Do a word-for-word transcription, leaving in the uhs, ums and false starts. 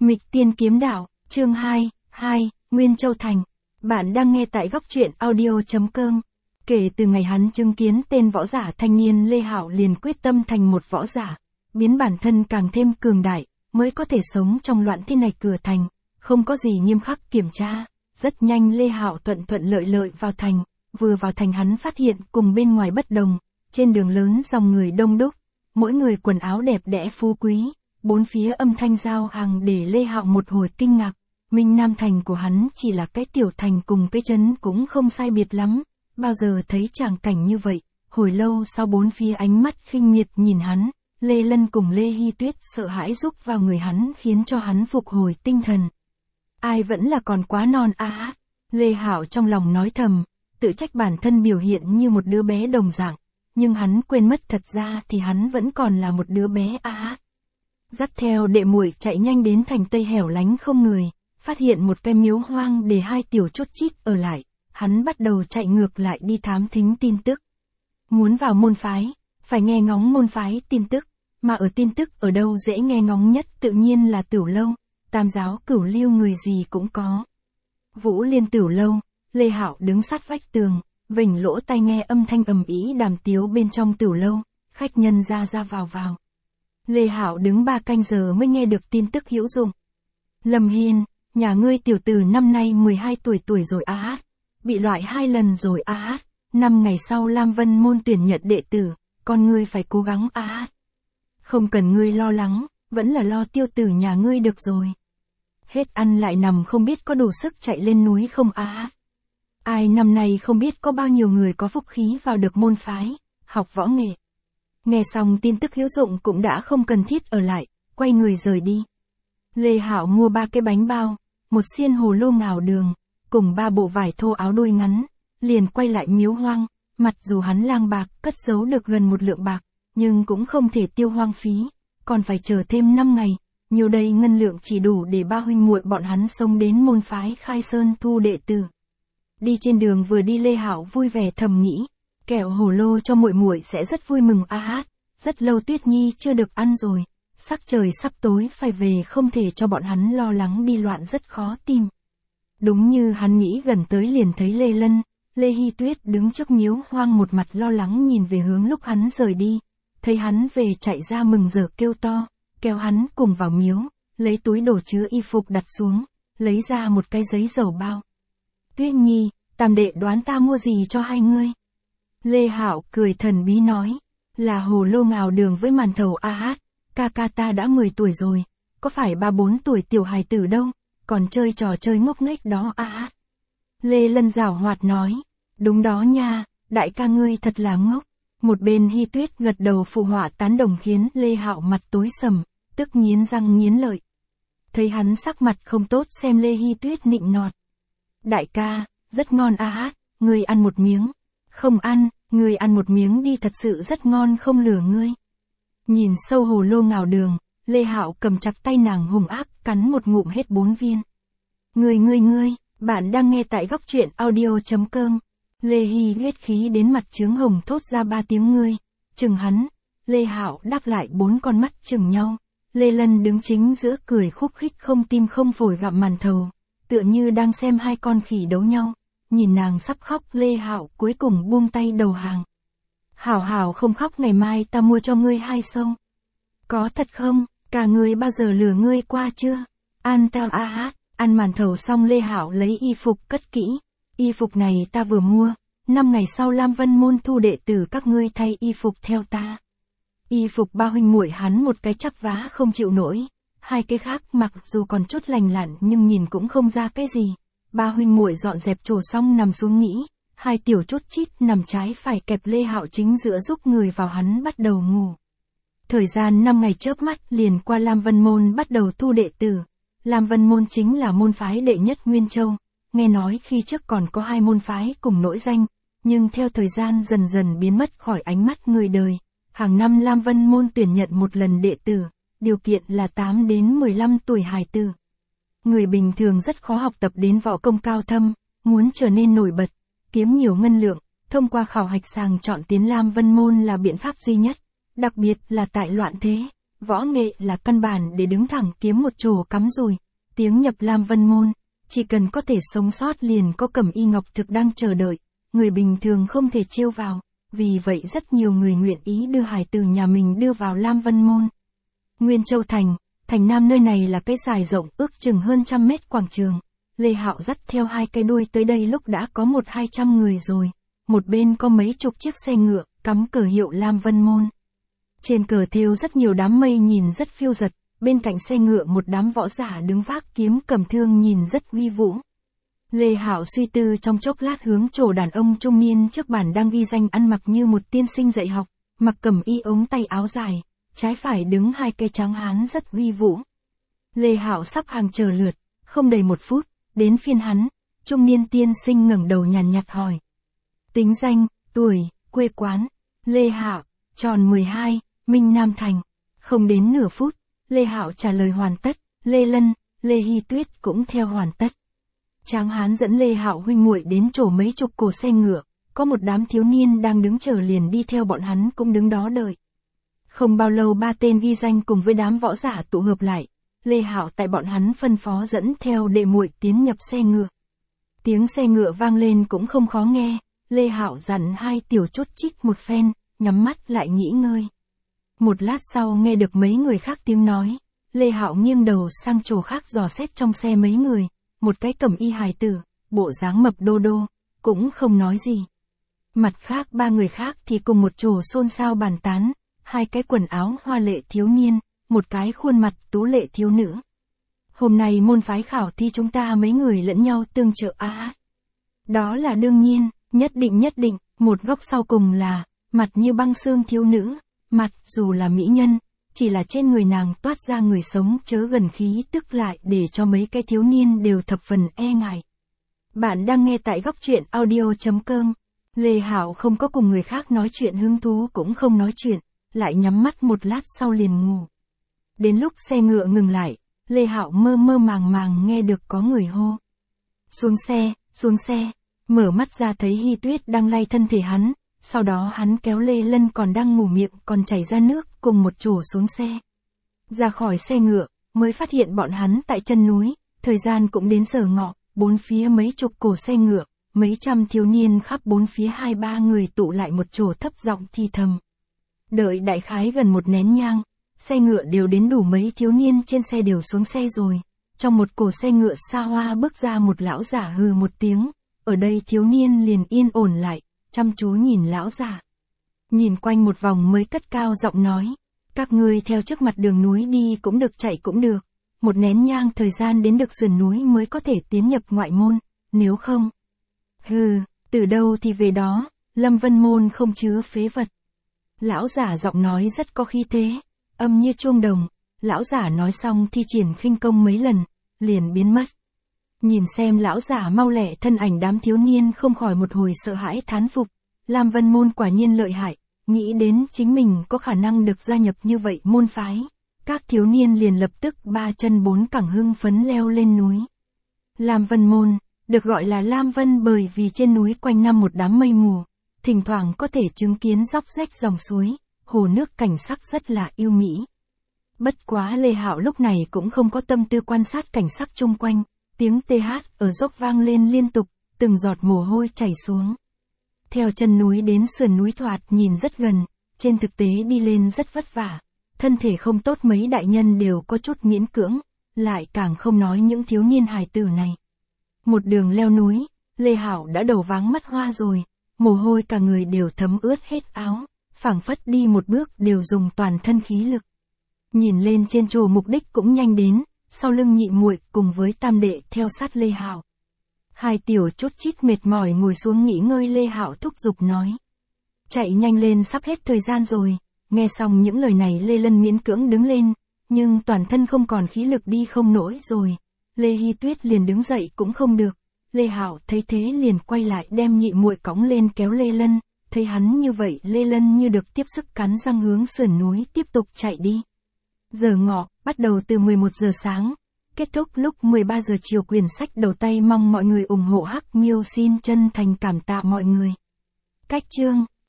Mịch Tiên Kiếm Đạo, chương hai, hai, Nguyên Châu Thành. Bạn đang nghe tại góc truyện audio chấm com. Kể từ ngày hắn chứng kiến tên võ giả thanh niên Lê Hạo liền quyết tâm thành một võ giả, biến bản thân càng thêm cường đại, mới có thể sống trong loạn thế này cửa thành, không có gì nghiêm khắc kiểm tra. Rất nhanh Lê Hạo thuận thuận lợi lợi vào thành, vừa vào thành hắn phát hiện cùng bên ngoài bất đồng, trên đường lớn dòng người đông đúc, mỗi người quần áo đẹp đẽ phú quý, bốn phía âm thanh giao hàng để Lê Hạo một hồi kinh ngạc. Minh Nam thành của hắn chỉ là cái tiểu thành cùng cái trấn cũng không sai biệt lắm, bao giờ thấy tràng cảnh như vậy. Hồi lâu sau bốn phía ánh mắt khinh miệt nhìn hắn, Lê Lân cùng Lê Hy Tuyết sợ hãi rúc vào người hắn khiến cho hắn phục hồi tinh thần. Ai vẫn là còn quá non a à. Lê Hạo trong lòng nói thầm, tự trách bản thân biểu hiện như một đứa bé đồng dạng, nhưng hắn quên mất thật ra thì hắn vẫn còn là một đứa bé a à. Dắt theo đệ muội chạy nhanh đến thành Tây hẻo lánh không người, phát hiện một cái miếu hoang để hai tiểu chốt chít ở lại, hắn bắt đầu chạy ngược lại đi thám thính tin tức. Muốn vào môn phái, phải nghe ngóng môn phái tin tức, mà ở tin tức ở đâu dễ nghe ngóng nhất tự nhiên là Tửu Lâu, Tam giáo Cửu Lưu người gì cũng có. Vũ Liên Tửu Lâu, Lê Hạo đứng sát vách tường, vểnh lỗ tai nghe âm thanh ầm ĩ đàm tiếu bên trong Tửu Lâu, khách nhân ra ra vào vào. Lê Hạo đứng ba canh giờ mới nghe được tin tức hữu dụng. Lâm Hiên, nhà ngươi tiểu tử năm nay mười hai tuổi tuổi rồi a à, bị loại hai lần rồi a à, năm ngày sau Lam Vân môn tuyển nhận đệ tử, con ngươi phải cố gắng a à. Không cần ngươi lo lắng, vẫn là lo tiêu tử nhà ngươi được rồi. Hết ăn lại nằm không biết có đủ sức chạy lên núi không a à. Ai năm nay không biết có bao nhiêu người có phúc khí vào được môn phái, học võ nghệ. Nghe xong tin tức hữu dụng cũng đã không cần thiết ở lại, quay người rời đi. Lê Hạo mua ba cái bánh bao, một xiên hồ lô ngào đường, cùng ba bộ vải thô áo đôi ngắn, liền quay lại miếu hoang. Mặc dù hắn lang bạc cất giấu được gần một lượng bạc, nhưng cũng không thể tiêu hoang phí, còn phải chờ thêm năm ngày, nhiều đây ngân lượng chỉ đủ để ba huynh muội bọn hắn xông đến môn phái Khai Sơn thu đệ tử. Đi trên đường vừa đi Lê Hạo vui vẻ thầm nghĩ, kẹo hồ lô cho muội muội sẽ rất vui mừng a hát, rất lâu Tuyết Nhi chưa được ăn rồi, sắc trời sắp tối phải về không thể cho bọn hắn lo lắng đi loạn rất khó tìm. Đúng như hắn nghĩ gần tới liền thấy Lê Lân, Lê Hy Tuyết đứng trước miếu hoang một mặt lo lắng nhìn về hướng lúc hắn rời đi, thấy hắn về chạy ra mừng rỡ kêu to, kéo hắn cùng vào miếu, lấy túi đồ chứa y phục đặt xuống, lấy ra một cái giấy dầu bao. Tuyết Nhi, tam đệ đoán ta mua gì cho hai ngươi? Lê Hạo cười thần bí nói, là hồ lô ngào đường với màn thầu a hát, ca ca ta đã mười tuổi rồi, có phải ba bốn tuổi tiểu hài tử đâu, còn chơi trò chơi ngốc nghếch đó a hát. Lê Lân giảo hoạt nói, đúng đó nha, đại ca ngươi thật là ngốc. Một bên Hy Tuyết gật đầu phụ họa tán đồng khiến Lê Hạo mặt tối sầm, tức nghiến răng nghiến lợi. Thấy hắn sắc mặt không tốt xem Lê Hy Tuyết nịnh nọt. Đại ca, rất ngon a hát, ngươi ăn một miếng. Không ăn, ngươi ăn một miếng đi thật sự rất ngon không lừa ngươi. Nhìn sâu hồ lô ngào đường, Lê Hạo cầm chặt tay nàng hung ác cắn một ngụm hết bốn viên. Ngươi ngươi ngươi, bạn đang nghe tại góc truyện audio chấm com. Lê Hy ghét khí đến mặt trướng hồng thốt ra ba tiếng ngươi, chừng hắn. Lê Hạo đáp lại bốn con mắt chừng nhau. Lê Lân đứng chính giữa cười khúc khích không tim không phổi gặm màn thầu, tựa như đang xem hai con khỉ đấu nhau. Nhìn nàng sắp khóc Lê Hạo cuối cùng buông tay đầu hàng. Hảo hảo không khóc, ngày mai ta mua cho ngươi hai sâu. Có thật không, cả ngươi bao giờ lừa ngươi qua chưa? An tao a hát, ăn màn thầu xong Lê Hạo lấy y phục cất kỹ. Y phục này ta vừa mua, năm ngày sau Lam Vân môn thu đệ tử các ngươi thay y phục theo ta. Y phục ba huynh muội hắn một cái chắp vá không chịu nổi, hai cái khác mặc dù còn chút lành lặn nhưng nhìn cũng không ra cái gì. Ba huynh muội dọn dẹp chỗ xong nằm xuống nghỉ, hai tiểu chốt chít nằm trái phải kẹp Lê Hạo chính giữa giúp người vào hắn bắt đầu ngủ. Thời gian năm ngày chớp mắt liền qua Lam Vân môn bắt đầu thu đệ tử. Lam Vân môn chính là môn phái đệ nhất Nguyên Châu, nghe nói khi trước còn có hai môn phái cùng nổi danh, nhưng theo thời gian dần dần biến mất khỏi ánh mắt người đời. Hàng năm Lam Vân môn tuyển nhận một lần đệ tử, điều kiện là tám đến mười lăm tuổi hài tử. Người bình thường rất khó học tập đến võ công cao thâm, muốn trở nên nổi bật, kiếm nhiều ngân lượng, thông qua khảo hạch sàng chọn tiến Lam Vân môn là biện pháp duy nhất, đặc biệt là tại loạn thế, võ nghệ là căn bản để đứng thẳng kiếm một chỗ cắm rùi, tiếng nhập Lam Vân Môn, chỉ cần có thể sống sót liền có cẩm y ngọc thực đang chờ đợi, người bình thường không thể trêu vào, vì vậy rất nhiều người nguyện ý đưa hài tử nhà mình đưa vào Lam Vân Môn. Nguyên Châu Thành, thành Nam nơi này là cái dài rộng ước chừng hơn trăm mét quảng trường, Lê Hạo dắt theo hai cái đuôi tới đây lúc đã có một hai trăm người rồi, một bên có mấy chục chiếc xe ngựa, cắm cờ hiệu Lam Vân Môn. Trên cờ thêu rất nhiều đám mây nhìn rất phiêu dật, bên cạnh xe ngựa một đám võ giả đứng vác kiếm cầm thương nhìn rất uy vũ. Lê Hạo suy tư trong chốc lát hướng chỗ đàn ông trung niên trước bàn đang ghi danh ăn mặc như một tiên sinh dạy học, mặc cẩm y ống tay áo dài, trái phải đứng hai cây tráng hán rất uy vũ. Lê Hạo sắp hàng chờ lượt, không đầy một phút, đến phiên hắn, trung niên tiên sinh ngẩng đầu nhàn nhạt hỏi. Tính danh, tuổi, quê quán, Lê Hạo, tròn mười hai, Minh Nam Thành. Không đến nửa phút, Lê Hạo trả lời hoàn tất, Lê Lân, Lê Hy Tuyết cũng theo hoàn tất. Tráng hán dẫn Lê Hạo huynh muội đến chỗ mấy chục cổ xe ngựa, có một đám thiếu niên đang đứng chờ liền đi theo bọn hắn cũng đứng đó đợi. Không bao lâu ba tên ghi danh cùng với đám võ giả tụ hợp lại, Lê Hạo tại bọn hắn phân phó dẫn theo đệ muội tiến nhập xe ngựa. Tiếng xe ngựa vang lên cũng không khó nghe, Lê Hạo dặn hai tiểu chút chích một phen, nhắm mắt lại nghỉ ngơi. Một lát sau nghe được mấy người khác tiếng nói, Lê Hạo nghiêng đầu sang chỗ khác dò xét trong xe mấy người, một cái cẩm y hài tử, bộ dáng mập đô đô, cũng không nói gì. Mặt khác ba người khác thì cùng một chỗ xôn xao bàn tán, hai cái quần áo hoa lệ thiếu niên, một cái khuôn mặt tú lệ thiếu nữ. Hôm nay môn phái khảo thi chúng ta mấy người lẫn nhau tương trợ á. À, đó là đương nhiên, nhất định nhất định, một góc sau cùng là, mặt như băng xương thiếu nữ, mặt dù là mỹ nhân, chỉ là trên người nàng toát ra người sống chớ gần khí tức lại để cho mấy cái thiếu niên đều thập phần e ngại. Bạn đang nghe tại góc truyện audio chấm com. Lê Hạo không có cùng người khác nói chuyện hứng thú cũng không nói chuyện, lại nhắm mắt một lát sau liền ngủ. Đến lúc xe ngựa ngừng lại, Lê Hạo mơ mơ màng màng nghe được có người hô. Xuống xe, xuống xe, mở mắt ra thấy Hy Tuyết đang lay thân thể hắn, sau đó hắn kéo Lê Lân còn đang ngủ miệng còn chảy ra nước cùng một chỗ xuống xe. Ra khỏi xe ngựa, mới phát hiện bọn hắn tại chân núi, thời gian cũng đến giờ ngọ, bốn phía mấy chục cổ xe ngựa, mấy trăm thiếu niên khắp bốn phía hai ba người tụ lại một chỗ thấp giọng thì thầm. Đợi đại khái gần một nén nhang, xe ngựa đều đến đủ mấy thiếu niên trên xe đều xuống xe rồi. Trong một cổ xe ngựa xa hoa bước ra một lão giả hừ một tiếng, ở đây thiếu niên liền yên ổn lại, chăm chú nhìn lão giả. Nhìn quanh một vòng mới cất cao giọng nói, các ngươi theo trước mặt đường núi đi cũng được chạy cũng được, một nén nhang thời gian đến được sườn núi mới có thể tiến nhập ngoại môn, nếu không. Hừ, từ đâu thì về đó, Lâm Vân Môn không chứa phế vật. Lão giả giọng nói rất có khí thế, âm như chuông đồng, lão giả nói xong thi triển khinh công mấy lần, liền biến mất. Nhìn xem lão giả mau lẹ thân ảnh đám thiếu niên không khỏi một hồi sợ hãi thán phục, Lam Vân Môn quả nhiên lợi hại, nghĩ đến chính mình có khả năng được gia nhập như vậy môn phái. Các thiếu niên liền lập tức ba chân bốn cẳng hưng phấn leo lên núi. Lam Vân Môn, được gọi là Lam Vân bởi vì trên núi quanh năm một đám mây mù, thỉnh thoảng có thể chứng kiến róc rách dòng suối, hồ nước cảnh sắc rất là yêu mỹ. Bất quá Lê Hạo lúc này cũng không có tâm tư quan sát cảnh sắc chung quanh, tiếng tê hát ở dốc vang lên liên tục, từng giọt mồ hôi chảy xuống. Theo chân núi đến sườn núi thoạt nhìn rất gần, trên thực tế đi lên rất vất vả, thân thể không tốt mấy đại nhân đều có chút miễn cưỡng, lại càng không nói những thiếu niên hài tử này. Một đường leo núi, Lê Hạo đã đầu váng mắt hoa rồi, mồ hôi cả người đều thấm ướt hết áo, phảng phất đi một bước đều dùng toàn thân khí lực. Nhìn lên trên chỗ mục đích cũng nhanh đến, sau lưng nhị muội cùng với tam đệ theo sát Lê Hạo. Hai tiểu chút chít mệt mỏi ngồi xuống nghỉ ngơi, Lê Hạo thúc giục nói. Chạy nhanh lên, sắp hết thời gian rồi. Nghe xong những lời này Lê Lân miễn cưỡng đứng lên, nhưng toàn thân không còn khí lực đi không nổi rồi. Lê Hy Tuyết liền đứng dậy cũng không được. Lê Hạo thấy thế liền quay lại đem nhị muội cõng lên kéo Lê Lân, thấy hắn như vậy Lê Lân như được tiếp sức cắn răng hướng sườn núi tiếp tục chạy đi. Giờ ngọ, bắt đầu từ mười một giờ sáng, kết thúc lúc mười ba giờ chiều. Quyển sách đầu tay mong mọi người ủng hộ Hắc Miêu xin chân thành cảm tạ mọi người. Cách chương